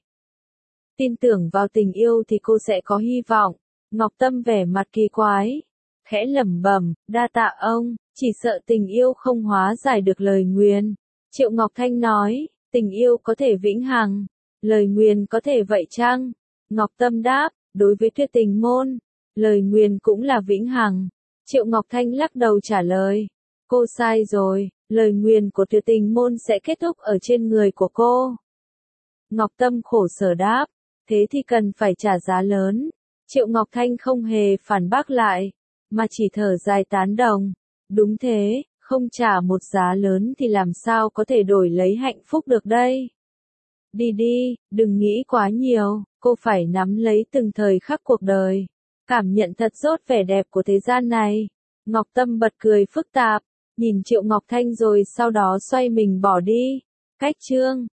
Tin tưởng vào tình yêu thì cô sẽ có hy vọng. Ngọc Tâm vẻ mặt kỳ quái, khẽ lẩm bẩm, đa tạ ông, chỉ sợ tình yêu không hóa giải được lời nguyền. Triệu Ngọc Thanh nói, tình yêu có thể vĩnh hằng, lời nguyền có thể vậy chăng? Ngọc Tâm đáp, đối với Tuyệt Tình môn, lời nguyền cũng là vĩnh hằng. Triệu Ngọc Thanh lắc đầu trả lời, cô sai rồi, Lời nguyền của tuyệt tình môn sẽ kết thúc ở trên người của cô. Ngọc Tâm khổ sở đáp, thế thì cần phải trả giá lớn. Triệu Ngọc Thanh không hề phản bác lại, mà chỉ thở dài tán đồng. Đúng thế, không trả một giá lớn thì làm sao có thể đổi lấy hạnh phúc được đây. Đi đi, đừng nghĩ quá nhiều, cô phải nắm lấy từng thời khắc cuộc đời. Cảm nhận thật tốt vẻ đẹp của thế gian này. Ngọc Tâm bật cười phức tạp, nhìn Triệu Ngọc Thanh rồi sau đó xoay mình bỏ đi. Cách chương